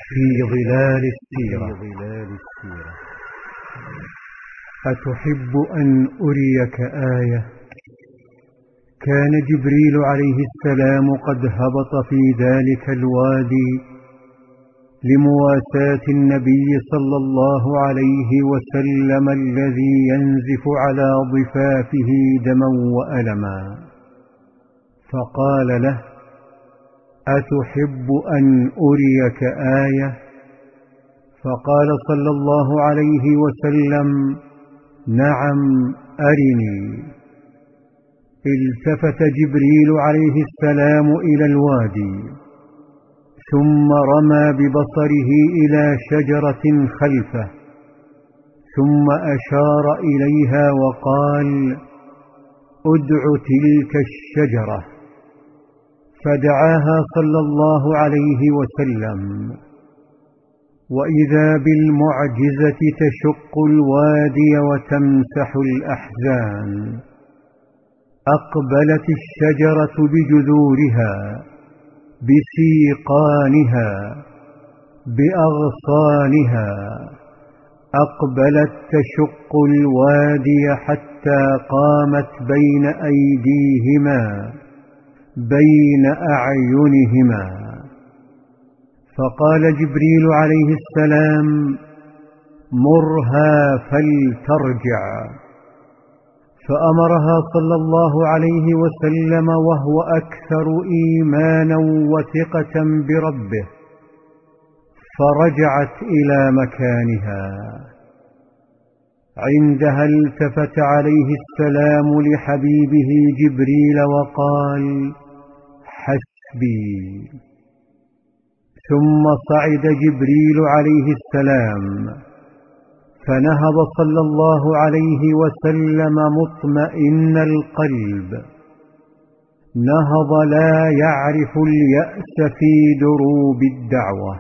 في ظلال السيرة. أتحب أن أريك آية؟ كان جبريل عليه السلام قد هبط في ذلك الوادي لمواساة النبي صلى الله عليه وسلم الذي ينزف على ضفافه دما وألما، فقال له: أتحب أن أريك آية؟ فقال صلى الله عليه وسلم: نعم أرني. التفت جبريل عليه السلام إلى الوادي، ثم رمى ببصره إلى شجرة خلفه، ثم أشار إليها وقال: ادع تلك الشجرة. فدعاها صلى الله عليه وسلم، وإذا بالمعجزة تشق الوادي وتمسح الأحزان. أقبلت الشجرة بجذورها، بسيقانها، بأغصانها، أقبلت تشق الوادي حتى قامت بين أيديهما، بين أعينهما. فقال جبريل عليه السلام: مرها فلترجع. فأمرها صلى الله عليه وسلم وهو أكثر إيمانا وثقة بربه، فرجعت إلى مكانها. عندها التفت عليه السلام لحبيبه جبريل وقال: حسبي. ثم صعد جبريل عليه السلام، فنهض صلى الله عليه وسلم مطمئن القلب، نهض لا يعرف اليأس في دروب الدعوة.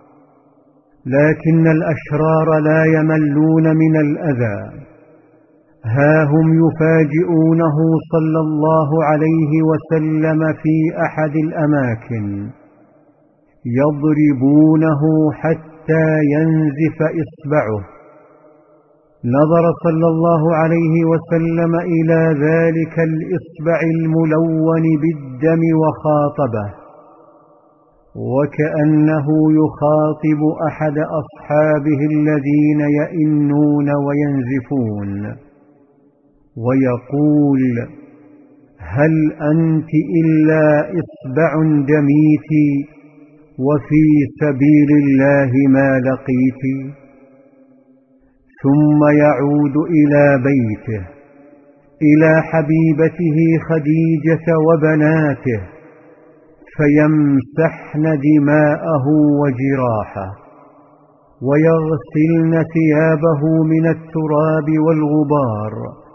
لكن الأشرار لا يملون من الأذى، ها هم يفاجئونه صلى الله عليه وسلم في أحد الأماكن، يضربونه حتى ينزف إصبعه. نظر صلى الله عليه وسلم إلى ذلك الإصبع الملون بالدم وخاطبه، وكأنه يخاطب أحد أصحابه الذين يئنون وينزفون، ويقول: هل أنت إلا إصبع دميت وفي سبيل الله ما لقيت؟ ثم يعود إلى بيته، إلى حبيبته خديجة وبناته، فيمسحن دماءه وجراحه، ويغسلن ثيابه من التراب والغبار.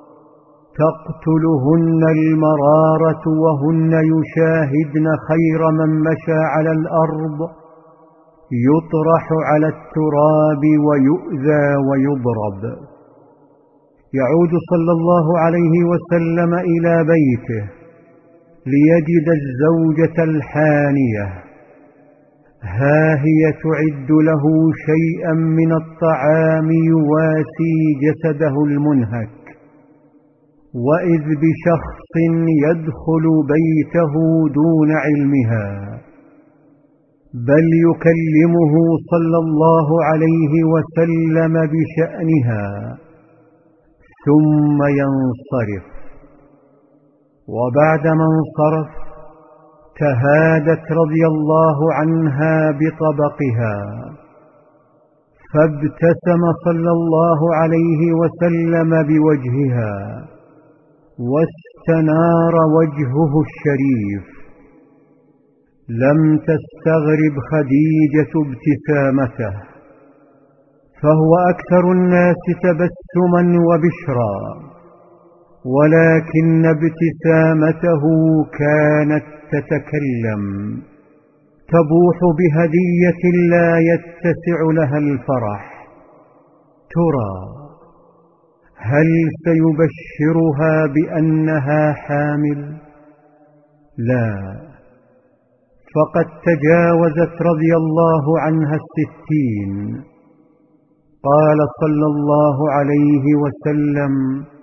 تقتلهن المرارة وهن يشاهدن خير من مشى على الأرض يطرح على التراب ويؤذى ويضرب. يعود صلى الله عليه وسلم إلى بيته ليجد الزوجة الحانية، ها هي تعد له شيئا من الطعام يواسي جسده المنهك، وإذ بشخص يدخل بيته دون علمها، بل يكلمه صلى الله عليه وسلم بشأنها، ثم ينصرف. وبعدما انصرف تهادت رضي الله عنها بطبقها، فابتسم صلى الله عليه وسلم بوجهها، واستنار وجهه الشريف. لم تستغرب خديجة ابتسامته، فهو أكثر الناس تبسما وبشرا، ولكن ابتسامته كانت تتكلم، تبوح بهدية لا يتسع لها الفرح. ترى هل سيبشرها بأنها حامل؟ لا، فقد تجاوزت رضي الله عنها 60. قال صلى الله عليه وسلم: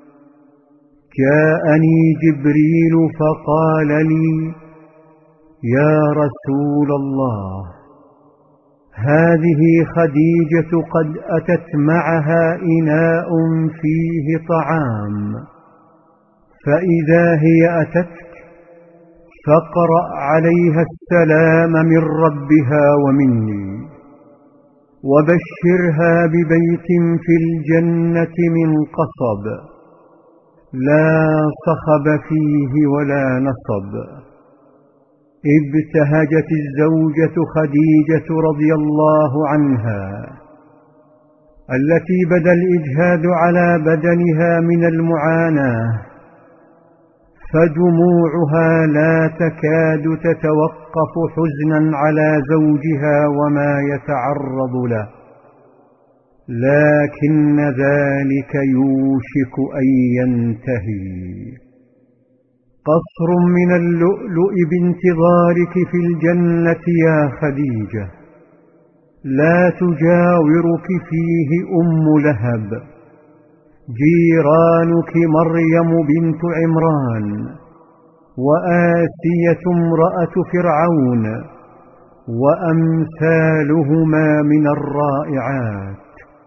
جاءني جبريل فقال لي: يا رسول الله، هذه خديجة قد أتت معها إناء فيه طعام، فإذا هي أتتك فاقرأ عليها السلام من ربها ومني، وبشرها ببيت في الجنة من قصب لا صخب فيه ولا نصب. ابتهجت الزوجة خديجة رضي الله عنها التي بدا الإجهاد على بدنها من المعاناة، فدموعها لا تكاد تتوقف حزنا على زوجها وما يتعرض له، لكن ذلك يوشك أن ينتهي. قصر من اللؤلؤ بانتظارك في الجنة يا خديجة، لا تجاورك فيه أم لهب، جيرانك مريم بنت عمران، وآسية امرأة فرعون، وأمثالهما من الرائعات.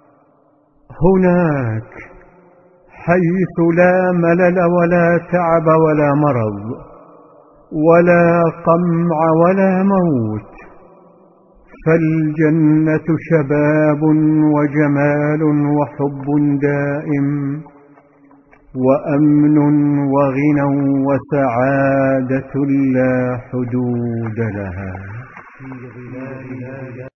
هناك حيث لا ملل ولا تعب ولا مرض ولا قمع ولا موت، فالجنة شباب وجمال وحب دائم وأمن وغنى وسعادة لا حدود لها.